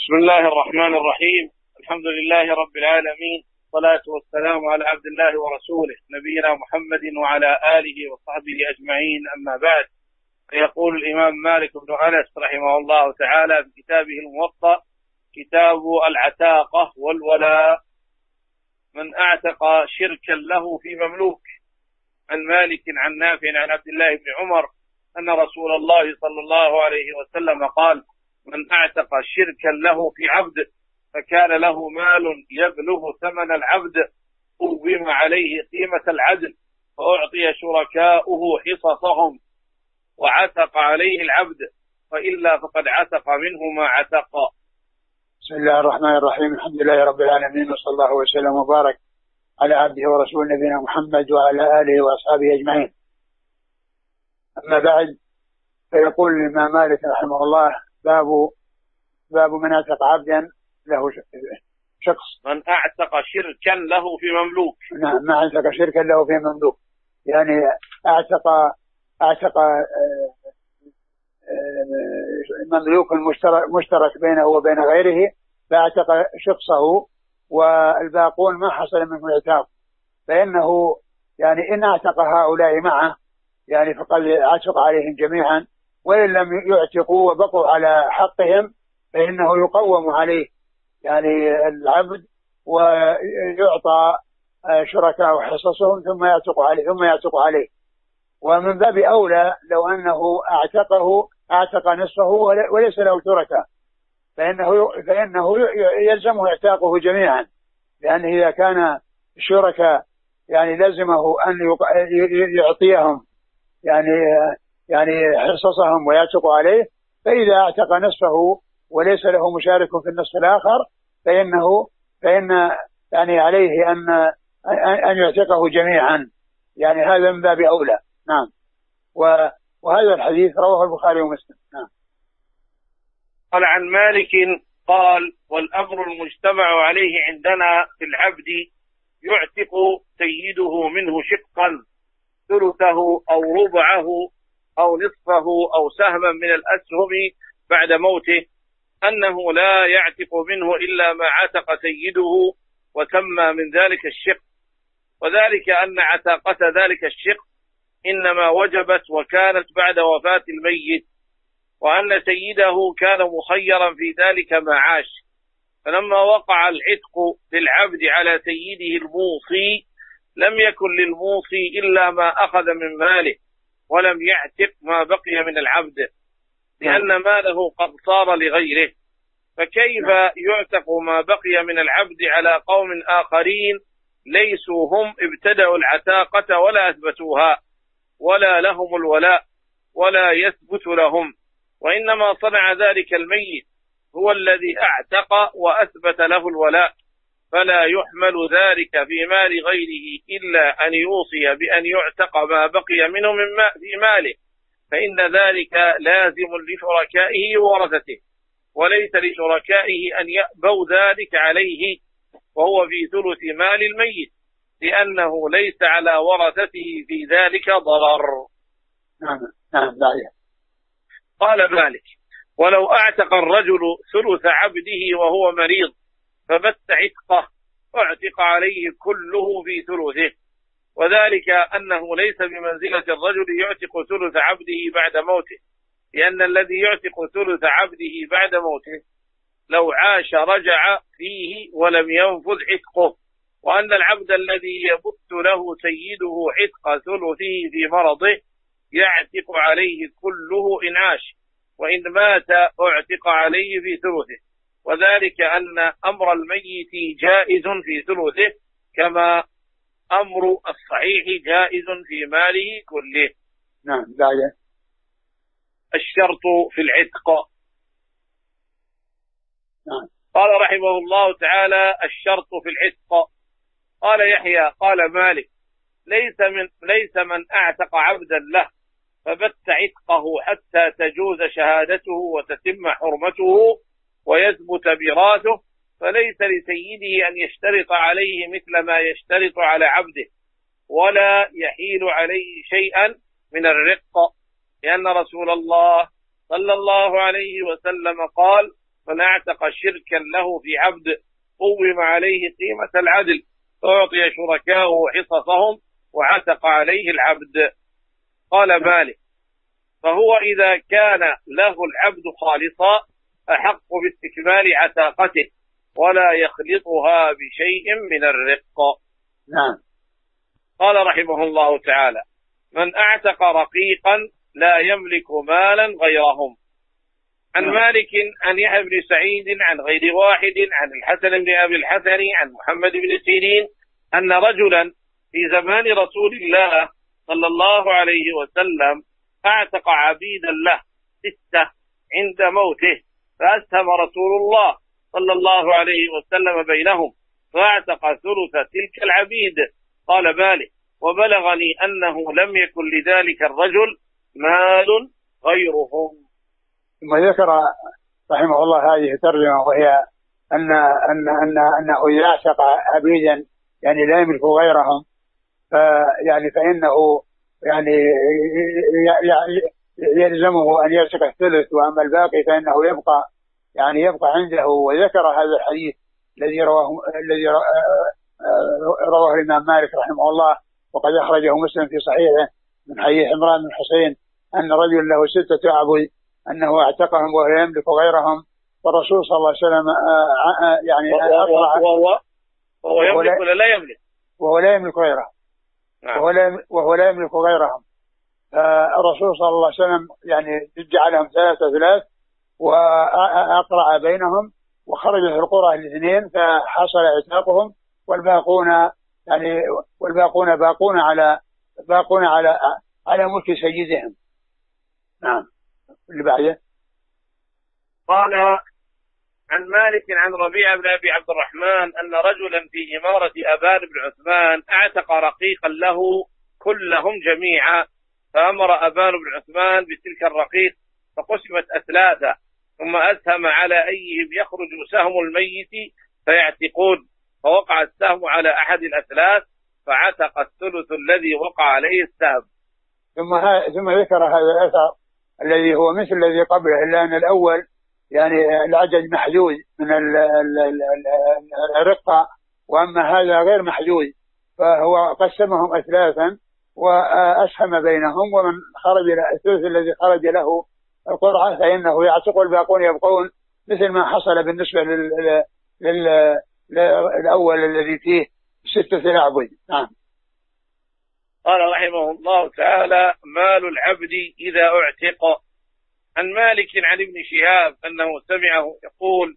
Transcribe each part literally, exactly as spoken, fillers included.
بسم الله الرحمن الرحيم. الحمد لله رب العالمين، والصلاة والسلام على عبد الله ورسوله نبينا محمد وعلى آله وصحبه أجمعين، أما بعد. فيقول الإمام مالك بن أنس رحمه الله تعالى في كتابه الموطأ: كتاب العتاقة والولاء. من أعتق شركا له في مملوك. عن مالك عن نافع عن عبد الله بن عمر أن رسول الله صلى الله عليه وسلم قال: من أعتق شركا له في عبد فكان له مال يبلغ ثمن العبد قوم عليه قيمة العدل فأعطي شركاؤه حصصهم وعتق عليه العبد، فإلا فقد عتق منه ما عتق. بسم الله الرحمن الرحيم. الحمد لله رب العالمين، وصلى الله وسلم وبارك على عبده ورسوله نبينا محمد وعلى آله وأصحابه أجمعين. أما بعد، فيقول الإمام مالك رحمه الله: باب باب من اعتق عبدا له شخص من اعتق شركا له في مملوك. نعم، ما اعتق شركا له في مملوك، يعني اعتق اعتق مملوك مشترك بينه وبين غيره، فاعتق شخصه والباقون ما حصل منه العتاق، فإنه يعني إن اعتق هؤلاء معه يعني فقد عتق عليهم جميعا، وإن لم يعتقوا وبقوا على حقهم فإنه يقوم عليه يعني العبد ويعطى شركاء حصصهم ثم يعتق عليه ثم يعتق عليه. ومن باب أولى لو أنه اعتقه اعتق نصفه وليس له شركاء، فإنه فإنه يلزمه اعتاقه جميعا، لأنه إذا كان الشركاء يعني لزمه أن يعطيهم يعني يعني حصصهم ويعتق عليه، فإذا اعتق نصفه وليس له مشارك في النصف الآخر فإنه فإن يعني عليه أن أن يعتقه جميعا، يعني هذا من باب أولى. نعم. وهذا الحديث رواه البخاري ومسلم. نعم. قال عن مالك قال: والأمر المجتمع عليه عندنا في العبد يعتق سيده منه شقا ثلثه أو ربعه أو نصفه أو سهما من الأسهم بعد موته، أنه لا يعتق منه إلا ما عتق سيده وتم من ذلك الشق، وذلك أن عتاقة ذلك الشق إنما وجبت وكانت بعد وفاة الميت، وأن سيده كان مخيرا في ذلك ما عاش، فلما وقع العتق للعبد على سيده الموصي لم يكن للموصي إلا ما أخذ من ماله، ولم يعتق ما بقي من العبد، لأن ماله قد صار لغيره. فكيف يعتق ما بقي من العبد على قوم آخرين ليسوا هم ابتدأوا العتاقة ولا أثبتوها، ولا لهم الولاء ولا يثبت لهم، وإنما صنع ذلك الميت هو الذي اعتق وأثبت له الولاء، فلا يحمل ذلك في مال غيره إلا أن يوصي بأن يعتق ما بقي منه من ما في ماله، فإن ذلك لازم لشركائه وورثته، وليس لشركائه أن يأبوا ذلك عليه، وهو في ثلث مال الميت، لأنه ليس على ورثته في ذلك ضرر. نعم نعم. قال مالك: ولو اعتق الرجل ثلث عبده وهو مريض فبت عتقه اعتق عليه كله في ثلثه، وذلك أنه ليس بمنزلة الرجل يعتق ثلث عبده بعد موته، لأن الذي يعتق ثلث عبده بعد موته لو عاش رجع فيه ولم ينفذ عتقه، وأن العبد الذي يبت له سيده عتق ثلثه في مرضه يعتق عليه كله إن عاش، وإن مات اعتق عليه في ثلثه، وذلك أن أمر الميت جائز في ثلثه كما أمر الصحيح جائز في ماله كله. نعم. داعي. الشرط في العتق. نعم. قال رحمه الله تعالى: الشرط في العتق. قال يحيى: قال مالك: ليس من ليس من اعتق عبدا له فبت عتقه حتى تجوز شهادته وتتم حرمته ويثبت ميراثه، فليس لسيده أن يشترط عليه مثل ما يشترط على عبده، ولا يحيل عليه شيئا من الرق، لأن رسول الله صلى الله عليه وسلم قال: من اعتق شركا له في عبد قوم عليه قيمة العدل، أعطي شركاؤه حصصهم وعتق عليه العبد. قال مالك: فهو إذا كان له العبد خالصا أحق باستكمال عتاقته ولا يخلطها بشيء من الرق. نعم. قال رحمه الله تعالى: من اعتق رقيقا لا يملك مالا غيرهم. عن نعم. مالك عن يحيى بن سعيد عن غير واحد عن الحسن بن أبي الحسن عن محمد بن سيرين أن رجلا في زمان رسول الله صلى الله عليه وسلم اعتق عبيدا له ستة عند موته، فأسهم رسول الله صلى الله عليه وسلم بينهم فاعتق ثلث تلك العبيد. قال مالك: وبلغني أنه لم يكن لذلك الرجل مال غيرهم. ثم ذكر رحمه الله هذه الترجمة، وهي أن أن أن أنه إذا اعتق عبيدا يعني لا يملك غيرهم، فيعني فإنه يعني يلزمه أن يعتق الثلث، وأما الباقي فإنه يبقى يعني يبقى عنده. وذكر هذا الحديث الذي رواه الذي رواه الإمام مالك رحمه الله، وقد أخرجه مسلم في صحيحه من حديث عمران بن حسين أن رجل له ستة أعبد أنه اعتقهم وهو يملك غيرهم، والرسول صلى الله عليه وسلم يعني أطلع وهو وهو يملك ولا لا يملك وهو لا يملك غيره وهو لا وهو لا يملك غيرهم. فالرسول صلى الله عليه وسلم يعني جعلهم ثلاثة ثلاث وأقرع بينهم، وخرج في القرى الاثنين فحصل عتاقهم، والباقون يعني والباقون باقون على باقون على على ملك سيدهم. نعم. اللي بعده. قال عن مالك عن ربيعة بن أبي عبد الرحمن أن رجلا في إمارة أبان بن عثمان اعتق رقيقا له كلهم جميعا، فأمر أبان بن عثمان بتلك الرقيق فقسمت أثلاثة، ثم أسهم على أيهم يخرج سهم الميت فيعتقون، فوقع السهم على أحد الأثلاث فعتق الثلث الذي وقع عليه السهم. ثم ثم ذكر هذا الأثر الذي هو مثل الذي قبله، إلا أن الأول يعني العدد محدود من الرقة، وأما هذا غير محدود، فهو قسمهم أثلاثا وأسهم بينهم، ومن خرج الثلث الذي خرج له القرعة فإنه يعتق، والباقون يبقون، مثل ما حصل بالنسبة لل... لل... للأول الذي فيه ستة الأعبد. نعم. قال رحمه الله تعالى: مال العبد إذا اعتق. عن مالك عن ابن شهاب أنه سمعه يقول: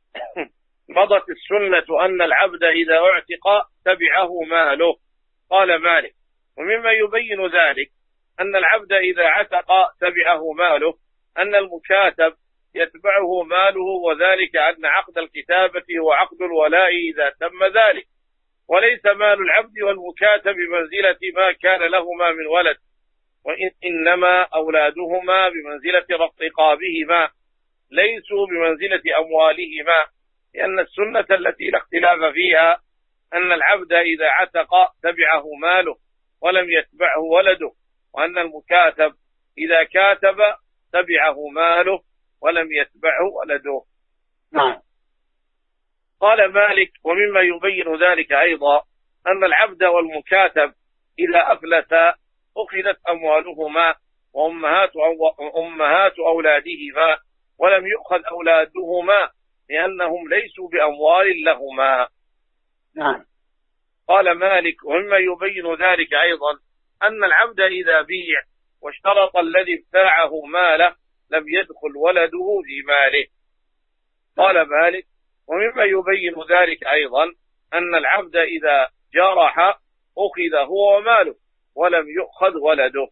مضت السنة أن العبد إذا اعتق تبعه ماله. قال مالك: ومما يبين ذلك أن العبد إذا عتق تبعه ماله أن المكاتب يتبعه ماله، وذلك أن عقد الكتابة هو عقد الولاء إذا تم ذلك، وليس مال العبد والمكاتب بمنزلة ما كان لهما من ولد، وإنما أولادهما بمنزلة رقابهما ليسوا بمنزلة أموالهما، لأن السنة التي لا اختلاف فيها أن العبد إذا عتق تبعه ماله ولم يتبعه ولده، وأن المكاتب إذا كاتب تبعه ماله ولم يتبعه ولده. نعم. قال مالك: ومما يبين ذلك أيضا أن العبد والمكاتب إذا أفلتا أخذت أموالهما وأمهات أمهات أولادهما، ولم يؤخذ أولادهما لأنهم ليسوا بأموال لهما. نعم. قال مالك: ومما يبين ذلك أيضا أن العبد إذا بيع واشترط الذي ابتاعه ماله لم يدخل ولده في ماله. قال مالك: ومما يبين ذلك أيضا أن العبد إذا جرح أخذ هو وماله ولم يؤخذ ولده.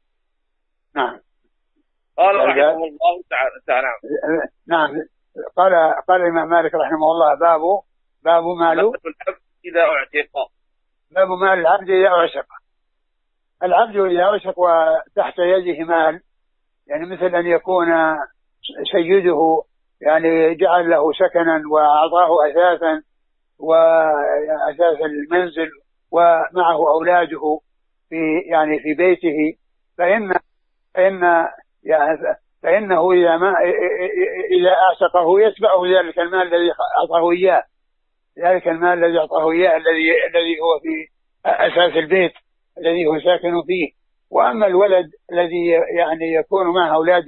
نعم. قال رحمه الله تعالى. نعم. قال قال الإمام مالك رحمه الله: باب باب ماله إذا اعتق. باب مال العبد إذا اعتق. العبد إذا اعتق وتحت يده مال، يعني مثل أن يكون سيده يعني جعل له سكنا وأعطاه أثاثا وأثاث المنزل ومعه أولاده في يعني في بيته، فإن فإن يعني فإنه إذا ما إذا أعتقه يتبعه ذلك المال الذي أعطاه إياه، ذلك المال الذي أعطاه إياه الذي الذي هو في أساس البيت الذي هو ساكن فيه. وأما الولد الذي يعني يكون مع أولاد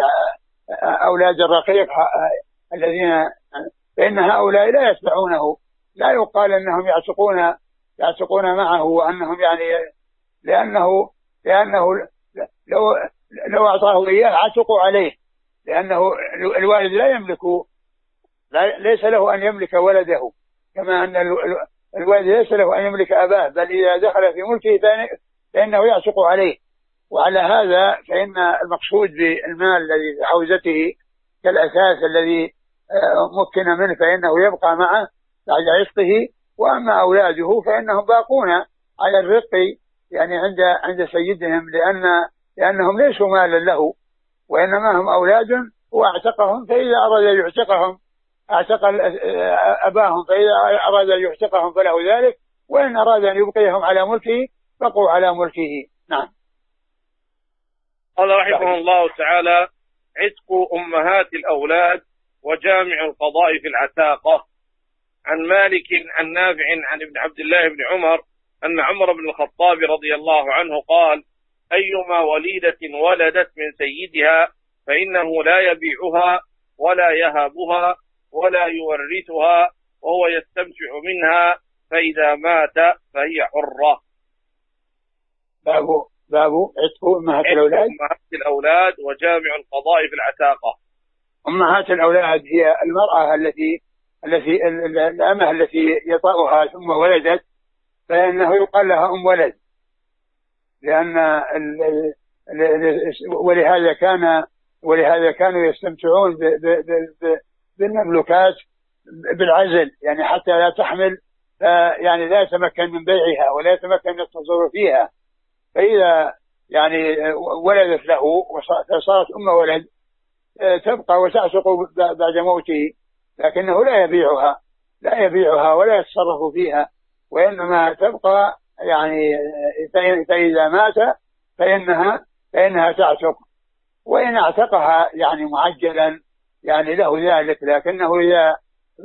أولاد الرقيق الذين، فإن هؤلاء لا يتبعونه، لا يقال أنهم يعتقون يعتقون معه، وأنهم يعني لأنه لأنه لو لو أعطاه إياه عتقوا عليه، لأنه الوالد لا يملك لا ليس له أن يملك ولده، كما أن الوالد ليس له أن يملك أباه، بل إذا دخل في ملكه فإنه يعتق عليه. وعلى هذا فإن المقصود بالمال الذي في حوزته كالأساس الذي مكن منه فإنه يبقى معه بعد عتقه. وأما أولاده فإنهم باقون على الرق يعني عند عند سيدهم، لأن لأنهم ليسوا مالا له، وإنما هم أولاد واعتقهم، فإذا أراد أن يعتقهم اعتق أباهم، فإذا أراد أن يعتقهم فله ذلك، وإن أراد أن يبقيهم على ملكه بقوا على ملكه. نعم. قال رحمه الله تعالى: عتق أمهات الأولاد وجامع القضاء في العتاقة. عن مالك عن نافع عن ابن عبد الله بن عمر أن عمر بن الخطاب رضي الله عنه قال: أيما وليدة ولدت من سيدها فإنه لا يبيعها ولا يهابها ولا يورثها، وهو يستمتع منها، فإذا مات فهي حرة. باب باب عتق أمهات الأولاد أمهات الأولاد وجامع القضاء في العتاقة. أمهات الأولاد هي المرأة التي التي الأمة التي يطأها ثم ولدت، فإنه يقال لها أم ولد، لأن ال ال ولهذا كان ولهذا كانوا يستمتعون بالمملوكات بالعزل، يعني حتى لا تحمل، يعني لا يتمكن من بيعها ولا يتمكن من التصرف فيها. فإذا يعني ولدت له وصارت أم ولد تبقى وتعتق بعد موته، لكنه لا يبيعها لا يبيعها ولا يتصرف فيها، وإنما تبقى يعني فإذا مات فإنها فإنها تعتق. وإن اعتقها يعني معجلا يعني له ذلك، لكنه إذا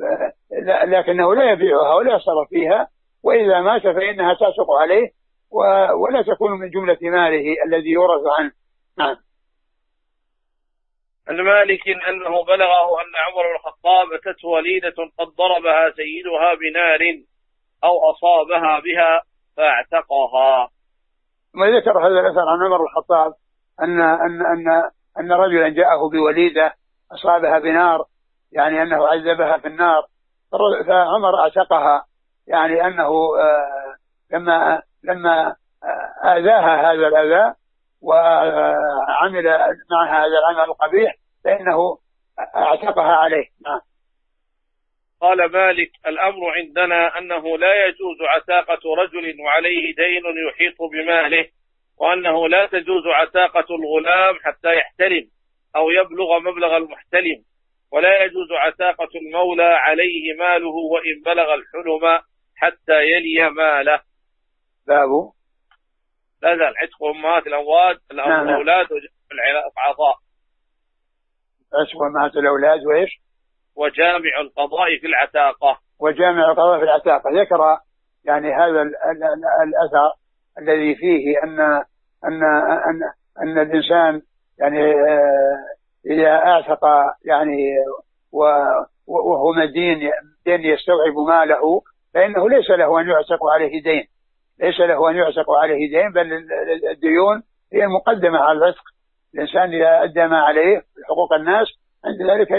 لكنه لا يبيعها ولا يتصرف فيها، وإذا مات فإنها تعتق عليه ولا تكون من جملة ماله الذي يورث عنه. نعم. عن مالك أنه بلغه أن عمر بن الخطاب أتته وليدة قد ضربها سيدها بنار أو أصابها بها فاعتقها. ما ذكر هذا الأثر عن عمر بن الخطاب أن أن أن أن رجلا جاءه بوليدة أصابها بنار، يعني أنه عذبها في النار، فعمر اعتقها، يعني أنه لما لما آذاها هذا الأذى وعمل معها هذا العمل القبيح فإنه اعتقها عليه. نعم. قال مالك: الأمر عندنا أنه لا يجوز عتاقة رجل وعليه دين يحيط بماله، وأنه لا تجوز عتاقة الغلام حتى يحتلم أو يبلغ مبلغ المحتلم، ولا يجوز عتاقة المولى عليه ماله وإن بلغ الحلم حتى يلي ماله. بابه لا زال عتق أمهات الأولاد الأولاد وجامع القضاء. عتق أمهات الأولاد وإيش؟ وجامع القضاء في العتاقة. وجامع القضاء في العتاقة. ذكر يعني هذا الأثر الذي فيه أن أن أن أن الإنسان يعني إذا أعتق يعني وهو مدين دين يستوعب ماله فإنه ليس له أن يعتق عليه دين ليس له أن يعتق عليه دين بل الديون هي مقدمة على العتق. الإنسان إذا أدى ما عليه حقوق الناس عند ذلك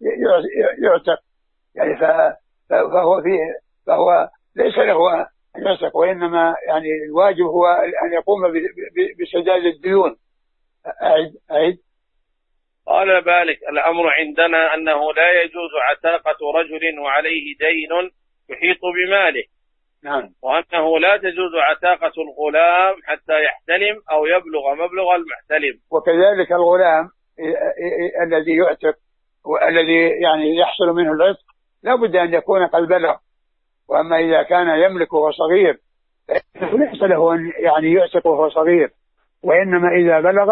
يعتق، يعني فهو فيه فهو ليس له أن يعتق، وإنما يعني الواجب هو أن يقوم بسداد الديون. أعد أعد قال مالك: الأمر عندنا أنه لا يجوز عتاقة رجل وعليه دين يحيط بماله. نعم. وأنه لا تجوز عتاقة الغلام حتى يحتلم أو يبلغ مبلغ المحتلم. وكذلك الغلام الذي يعتق والذي يعني يحصل منه العتق لا بد أن يكون قد بلغ. وأما إذا كان يملك وهو صغير ليس له أن يعني يعتق وهو صغير، وإنما إذا بلغ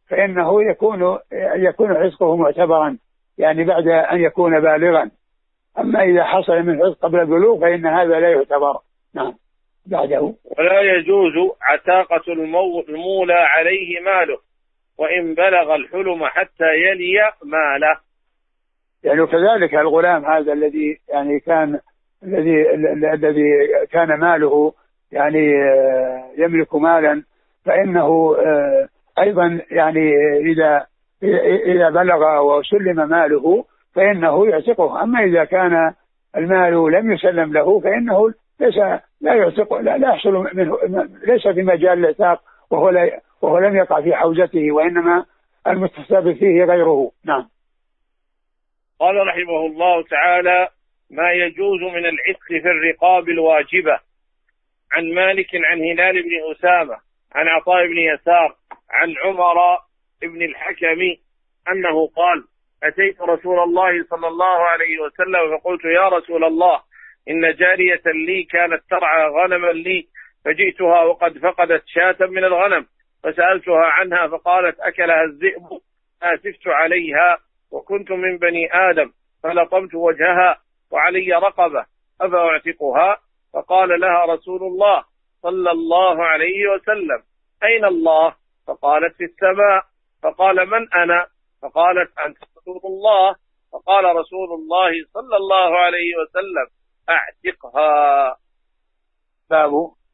فإنه يكون يكون عتقه معتبرا يعني بعد أن يكون بالغا. أما إذا حصل من عتق قبل البلوغ فإن هذا لا يعتبر. نعم. بعده. ولا يجوز عتاقة المولى عليه ماله وإن بلغ الحلم حتى يلي ماله. يعني كذلك الغلام هذا الذي يعني كان الذي الذي كان ماله يعني يملك مالا، فإنه أيضا يعني إذا إذا بلغ وسلم ماله فإنه يعتقه. أما إذا كان المال لم يسلم له فإنه ليس لا يعتق لا, لا يحصل منه، ليس في مجال العتاق، وهو لا وهو لم يقع في حوزته، وإنما المتصرف فيه غيره. نعم. قال رحمه الله تعالى: ما يجوز من العتق في الرقاب الواجبة. عن مالك عن هلال بن أسامة عن عطاء بن يسار عن عمر بن الحكم أنه قال: أتيت رسول الله صلى الله عليه وسلم فقلت: يا رسول الله، إن جارية لي كانت ترعى غنما لي، فجئتها وقد فقدت شاة من الغنم، فسألتها عنها فقالت: أكلها الذئب. آسفت عليها وكنت من بني آدم فلطمت وجهها وعلي رقبة، أفأعتقها؟ فقال لها رسول الله صلى الله عليه وسلم: أين الله؟ فقالت: في السماء. فقال: من أنا؟ فقالت: أنت رسول الله. فقال رسول الله صلى الله عليه وسلم: أعتقها. باب.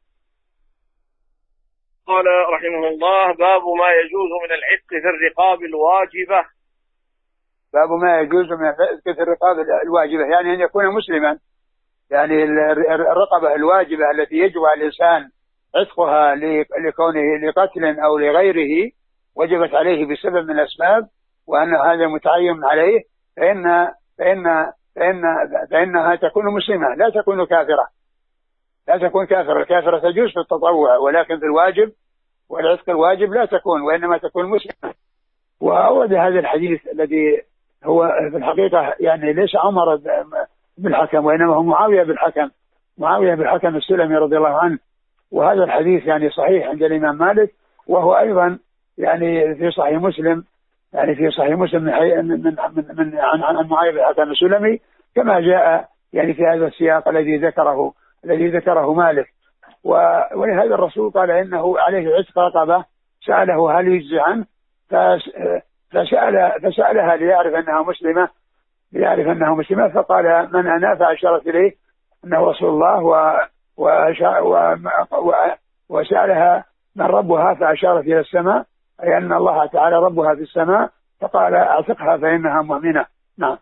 قال رحمه الله: باب ما يجوز من العتق في الرقاب الواجبة. باب ما يجوز من العتق في الرقاب الواجبة، يعني أن يكون مسلما، يعني الرقبة الواجبة التي يجب على الإنسان عتقها لكونه لقتل أو لغيره وجبت عليه بسبب من الأسباب، وأن هذا متعين عليه، فإن فإن فإن فإنها تكون مسلمة، لا تكون كافرة، لا تكون كافرة. الكافرة تجوز في التطوع، ولكن في الواجب والعتق الواجب لا تكون، وإنما تكون مسلمة. وأورد هذا الحديث الذي هو في الحقيقة يعني ليس عمر بالحكم، وإنما هو معاوية بالحكم، معاوية بالحكم السلمي رضي الله عنه. وهذا الحديث يعني صحيح عند الإمام مالك، وهو أيضا يعني في صحيح مسلم، يعني في صحيح مسلم من من من, من عن عن معاوية بالحكم السلمي، كما جاء يعني في هذا السياق الذي ذكره الذي ذكره مالك. ولهذا الرسول قال إنه عليه عتق رقبة، سأله هل يجزي عنه، فسأل فسألها ليعرف أنها مسلمة ليعرف أنها مسلمة فقال: من أنا؟ فأشارت إليه أنه رسول الله، و وسألها من ربها، فأشارت إلى السماء، أي أن الله تعالى ربها في السماء، فقال: أعتقها فإنها مؤمنة. نعم.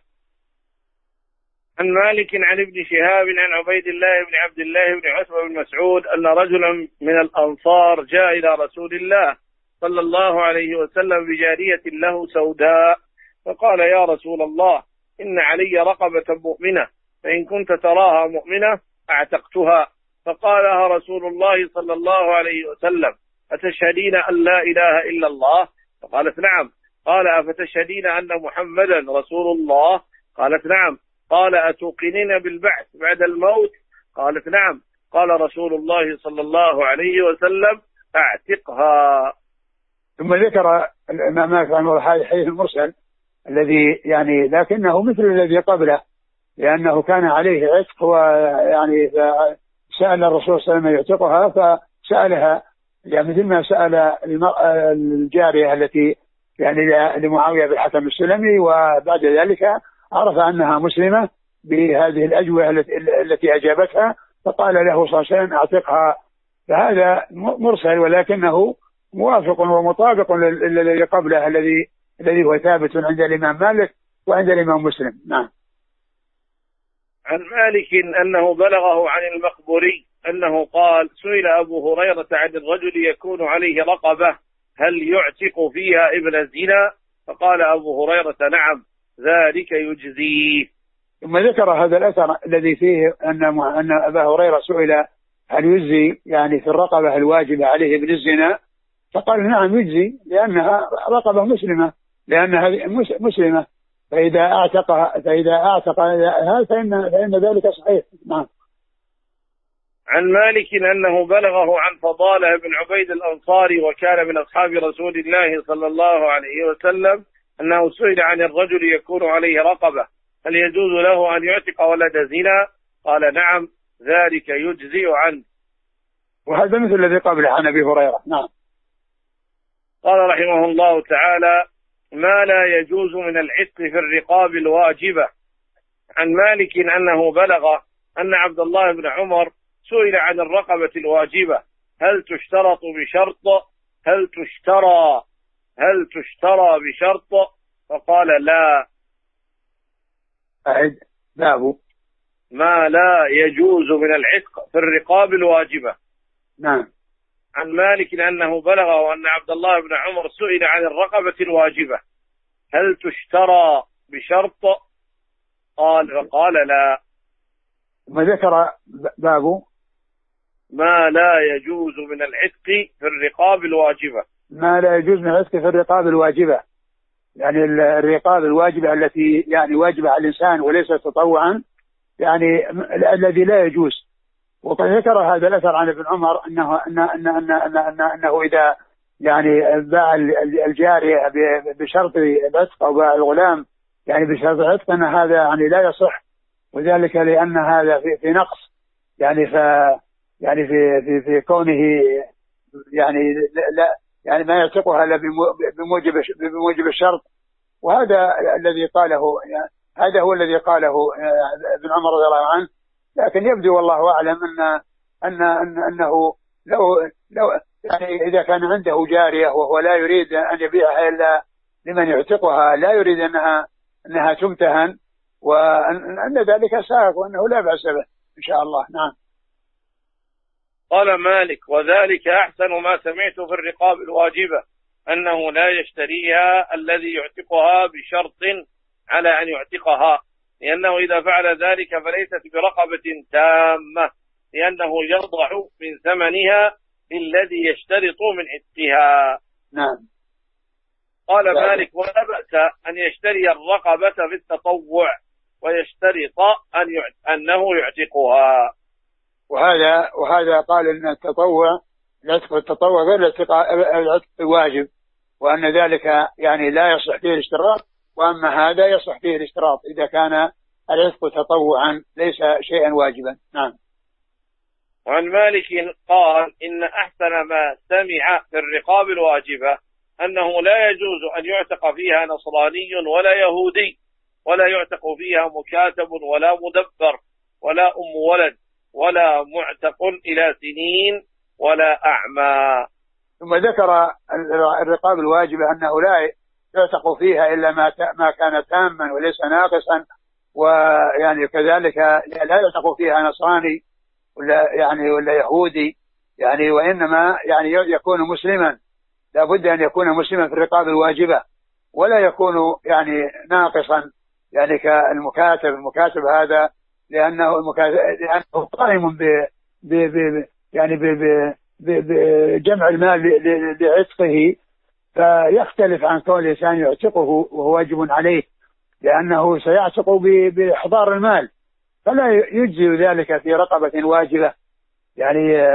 عن مالك عن ابن شهاب عن عبيد الله بن عبد الله بن عتبة بن مسعود أن رجلا من الأنصار جاء إلى رسول الله صلى الله عليه وسلم بجارية له سوداء، فقال: يا رسول الله، إن علي رقبة مؤمنة، فإن كنت تراها مؤمنة أعتقتها. فقالها رسول الله صلى الله عليه وسلم: أتشهدين أن لا إله إلا الله؟ فقالت: نعم. قال: أفتشهدين أن محمدا رسول الله؟ قالت: نعم. قال: أتوقنين بالبعث بعد الموت؟ قالت: نعم. قال رسول الله صلى الله عليه وسلم: أعتقها. ثم ذكر الإمام مالك رحمه الله الحديث المرسل الذي يعني لكنه مثل الذي قبله، لأنه كان عليه عتق، ويعني سأل الرسول صلى الله عليه وسلم يعتقها، فسألها يعني مثل ما سأل الجارية التي يعني لمعاوية بالحكم السلمي، وبعد ذلك عرف أنها مسلمة بهذه الأجوبة التي أجابتها، فقال له صلى الله عليه وسلم: أعتقها. فهذا مرسل، ولكنه موافق ومطابق للذي قبله الذي الذي هو ثابت عند الإمام مالك وعند الإمام مسلم. نعم. عن مالك أنه بلغه عن المقبوري أنه قال: سئل أبو هريرة عن الرجل يكون عليه رقبة هل يعتق فيها ابن الزنا؟ فقال أبو هريرة: نعم، ذلك يجزيه. ثم ذكر هذا الأثر الذي فيه أن أن أبا هريرة سئل هل يجزي يعني في الرقبة الواجبة عليه ابن الزنا، فقال: نعم يجزي، لأنها رقبة مسلمة، لأنها مسلمة، فإذا أعتقها فإذا أعتق هذا فإن فإن ذلك صحيح. نعم. عن مالك أنه بلغه عن فضالة بن عبيد الأنصاري وكان من أصحاب رسول الله صلى الله عليه وسلم أنه سئل عن الرجل يكون عليه رقبة هل يجوز له أن يعتق ولد زنا؟ قال نعم ذلك يجزئ عنه. وهذا مثل الذي قبله عن أبي هريرة. نعم. قال رحمه الله تعالى ما لا يجوز من العتق في الرقاب الواجبة. عن مالك أنه بلغ أن عبد الله بن عمر سئل عن الرقبة الواجبة هل تشترط بشرط هل تشترى هل تشترى بشرط فقال لا. أعد باب ما لا يجوز من العتق في الرقاب الواجبة. نعم. عن مالك أنه بلغه أن عبد الله بن عمر سئل عن الرقبة الواجبة هل تشترى بشرط قال فقال لا. ما ذكر باب ما لا يجوز من العتق في الرقاب الواجبة. ما لا يجوز من العتق في الرقاب الواجبة يعني الرقاب الواجبة التي يعني واجبة على الإنسان وليس تطوعا يعني الذي لا يجوز. وقد ذكر هذا الأثر عن ابن عمر أنه أنه أنه, أنه, أنه, أنه, أنه إذا يعني باع الجارية بشرط العتق أو باع الغلام يعني بشرط العتق أن هذا يعني لا يصح وذلك لأن هذا في, في نقص يعني ف يعني في في في كونه يعني لا يعني ما يعتقها الا بموجب بموجب الشرط. وهذا الذي قاله يعني هذا هو الذي قاله ابن عمر رضي الله عنه. لكن يبدو والله اعلم ان ان, أن انه لو لو يعني اذا كان عنده جاريه وهو لا يريد ان يبيعها الا لمن يعتقها لا يريد انها انها تمتهن وان ذلك سائغ وانه لا باس به ان شاء الله. نعم. قال مالك وذلك أحسن ما سمعت في الرقاب الواجبة أنه لا يشتريها الذي يعتقها بشرط على أن يعتقها لأنه إذا فعل ذلك فليست برقبة تامة لأنه يضع من ثمنها الذي يشترط من عتقها. نعم. قال مالك ولا بأس أن يشتري الرقبة في التطوع ويشترط أن أنه يعتقها. وهذا وهذا قال ان التطوع العتق التطوع غير العتق الواجب وان ذلك يعني لا يصح فيه الاشتراط واما هذا يصح فيه الاشتراط اذا كان العتق تطوعا ليس شيئا واجبا. نعم. وعن مالك قال ان احسن ما سمع في الرقاب الواجبة انه لا يجوز ان يعتق فيها نصراني ولا يهودي ولا يعتق فيها مكاتب ولا مدبر ولا ام ولد ولا معتق إلى سنين ولا أعمى. ثم ذكر الرقاب الواجبة أنه لا يعتق فيها إلا ما ما كان تاما وليس ناقصا ويعني كذلك لا يعتق فيها نصراني ولا يعني ولا يهودي يعني وإنما يعني يكون مسلما لا بد أن يكون مسلما في الرقاب الواجبة ولا يكون يعني ناقصا يعني كالمكاتب. المكاتب هذا لأنه لأنه قائم ب ب ب يعني بجمع المال لعتقه فيختلف عن كون الإنسان يعتقه وهو واجب عليه لأنه سيعتق بإحضار المال فلا يجزي ذلك في رقبة واجبة يعني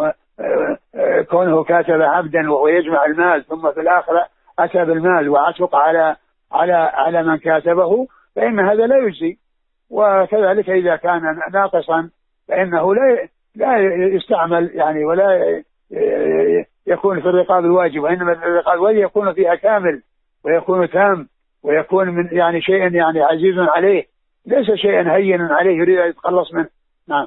كونه كاتب عبدا وهو يجمع المال ثم في الآخرة أتى بالمال وعتق على على على من كاتبه فإن هذا لا يجزي. وكذلك إذا كان ناقصا فإنه لا لا يستعمل يعني ولا يكون في الرقاب الواجب وإنما الرقاب الواجب يكون فيها كامل ويكون تام ويكون من يعني شيء يعني عزيز عليه ليس شيئا هين عليه يريد أن يتخلص منه. نعم.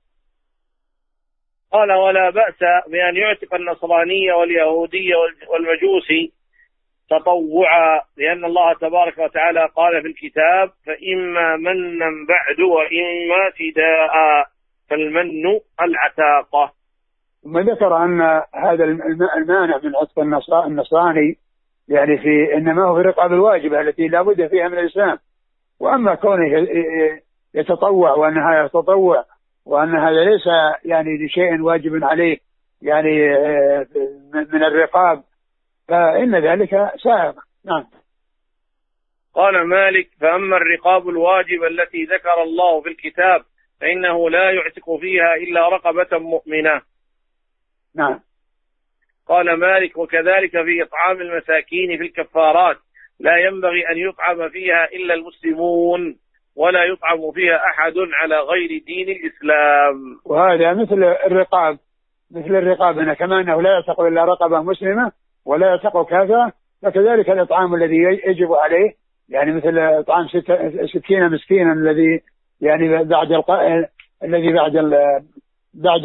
قال ولا بأس بأن يعتق النصراني واليهودي والمجوسي تطوعا لأن الله تبارك وتعالى قال في الكتاب فإما منا بعد وإما فداء فالمن العتاقة. ثم ذكر أن هذا المانع من عتق النصراني يعني في إنما هو في الرقاب الواجبة التي لا بد فيها من الإسلام وأما كونه يتطوع وأنها يتطوع وأن هذا ليس يعني لشيء واجب عليه يعني من الرقاب فإن ذلك سائغ. نعم. قال مالك فأما الرقاب الواجبة التي ذكر الله في الكتاب فإنه لا يعتق فيها إلا رقبة مؤمنة. نعم. قال مالك: وكذلك في إطعام المساكين في الكفارات لا ينبغي أن يطعم فيها إلا المسلمون، ولا يطعم فيها أحد على غير دين الإسلام. وهذا مثل الرقاب، مثل الرقاب هنا كما أنه لا يعتق إلا رقبة مسلمة ولا يعتق كافرة، فكذلك الإطعام الذي يجب عليه، يعني مثل إطعام ستين مسكينا الذي يعني بعد الق... الذي بعد ال... بعد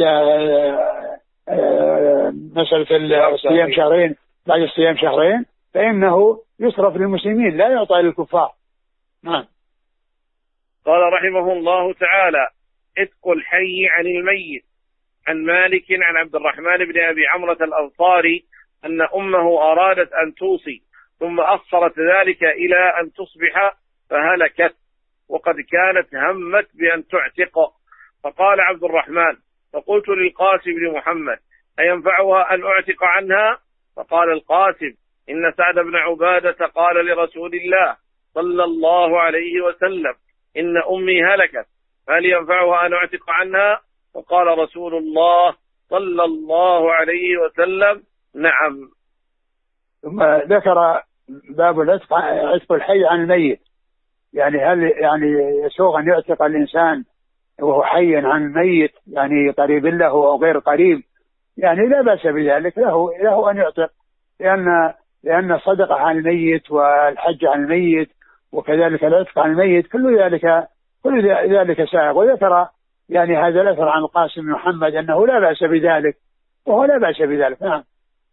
مسألة الصيام شهرين، بعد الصيام شهرين فإنه يصرف للمسلمين لا يعطى للكفار. نعم. قال رحمه الله تعالى: عتق الحي عن الميت. عن مالك عن عبد الرحمن بن أبي عمرة الأنصاري أن أمه أرادت أن توصي ثم أخرت ذلك إلى أن تصبح فهلكت، وقد كانت همت بأن تعتق. فقال عبد الرحمن: فقلت للقاسم بن محمد: أينفعها أن أعتق عنها؟ فقال القاسم: إن سعد بن عبادة قال لرسول الله صلى الله عليه وسلم: إن أمي هلكت، هل ينفعها أن أعتق عنها؟ فقال رسول الله صلى الله عليه وسلم: نعم. ثم ذكر باب العتق، عتق الحي عن الميت، يعني هل يعني يسوغ أن يعتق الإنسان وهو حي عن الميت، يعني قريب له أو غير قريب، يعني لا بأس بذلك، له له أن يعتق، لأن لأن الصدقة عن الميت والحج عن الميت وكذلك العتق عن الميت كل ذلك كل ذلك سائغ. وذكر يعني هذا الأثر عن القاسم بن محمد أنه لا بأس بذلك، وهو لا بأس بذلك. نعم.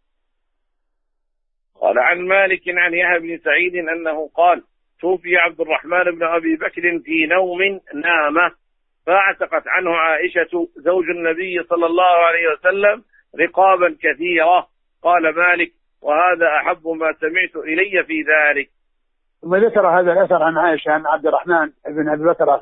قال عن مالك عن يحيى بن سعيد أنه قال: توفي عبد الرحمن بن أبي بكر في نوم نامه، فاعتقت عنه عائشة زوج النبي صلى الله عليه وسلم رقابا كثيرة. قال مالك: وهذا أحب ما سمعت إلي في ذلك. ثم ذكر هذا الأثر عن عائشة أن عبد الرحمن بن أبي بكر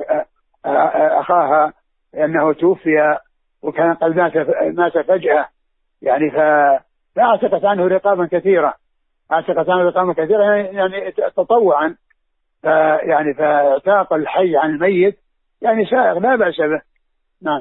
أخاها أنه توفي وكان قد مات فجأة، يعني فاعتقت عنه رقابا كثيرة، اعتقت عنه رقابا كثيرة يعني تطوعا، يعني فاعتاق الحي عن الميت يعني سائغ لا بأس به. نعم.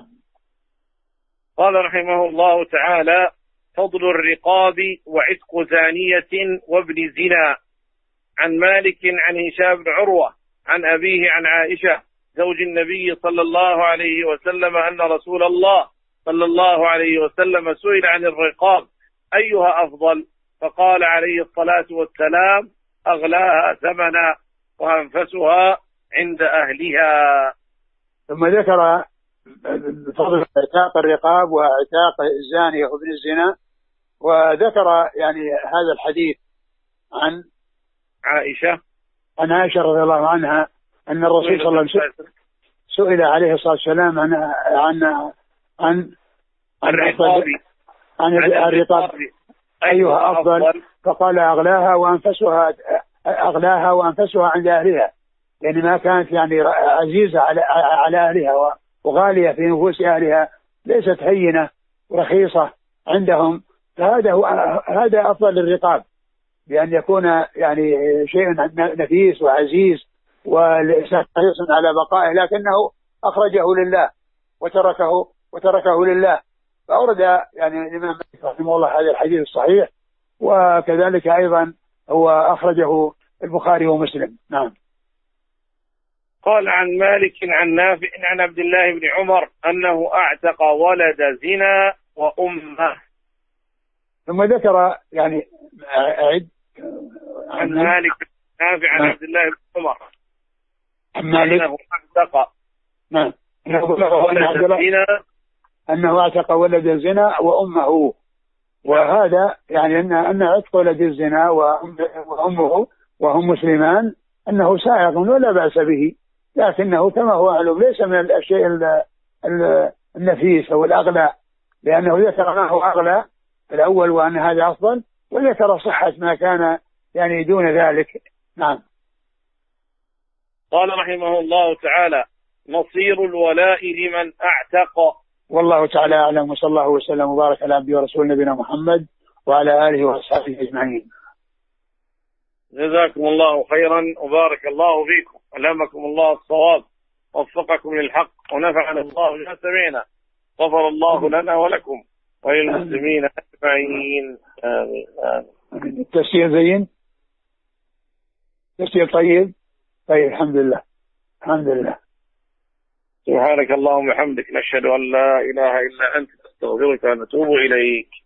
قال رحمه الله تعالى: فضل الرقاب وعتق زانية وابن زنا. عن مالك عن هشام بن عروة عن أبيه عن عائشة زوج النبي صلى الله عليه وسلم أن رسول الله صلى الله عليه وسلم سئل عن الرقاب أيها أفضل، فقال عليه الصلاة والسلام: أغلاها ثمنا وأنفسها عند أهلها. ثم ذكر فضل اعتاق الرقاب واعتاق الزانية وابن الزنا، وذكر يعني هذا الحديث عن عائشة عن عائشة رضي الله عنها أن الرسول صلى الله عليه وسلم سئل عليه الصلاة والسلام عن عن عن الرقاب عن الرقاب أيها أفضل، فقال أغلاها وأنفسها أغلاها وأنفسها عند أهلها، يعني ما كانت يعني عزيزة على على أهلها وغالية في نفوس أهلها، ليست هينة ورخيصة عندهم، فهذا هو هذا أفضل الرقاب، بأن يكون يعني شيء نفيس وعزيز وحريص على بقائه، لكنه أخرجه لله وتركه وتركه لله. فأورد يعني الإمام مالك رحمه الله هذا الحديث الصحيح، وكذلك أيضا هو أخرجه البخاري ومسلم. نعم. قال عن مالك عن نافع عن عبد الله بن عمر أنه أعتق ولد زنا وأمه. ثم ذكر يعني أعد عن مالك نافع عن عبد الله بن عمر عن مالك أنه أعتق نعم أنه أعتق ولد الزنا وأمه، وهذا يعني أن أن عتق ولد الزنا وأمه وهم مسلمان أنه سائغ ولا بأس به، لكنه كما هو معلوم ليس من الشيء النفيس أو الأغلى، لأنه ذكر ما هو أغلى في الأول وأن هذا أفضل، وذكر صحة ما كان يعني دون ذلك. نعم. قال رحمه الله تعالى: مصير الولاء لمن أعتق. والله تعالى أعلم، وصلى الله وسلم وبارك على عبده ورسول نبينا محمد وعلى آله وأصحابه أجمعين. جزاكم الله خيرا وبارك الله فيكم، ألهمكم الله الصواب وفقكم للحق ونفعنا الله بما سمعنا. غفر الله لنا ولكم وللمسلمين أجمعين. آمين آمين. التفسير زين، التفسير طيب طيب. الحمد لله الحمد لله. سبحانك اللهم وبحمدك، نشهد أن لا إله إلا أنت، نستغفرك ونتوب إليك.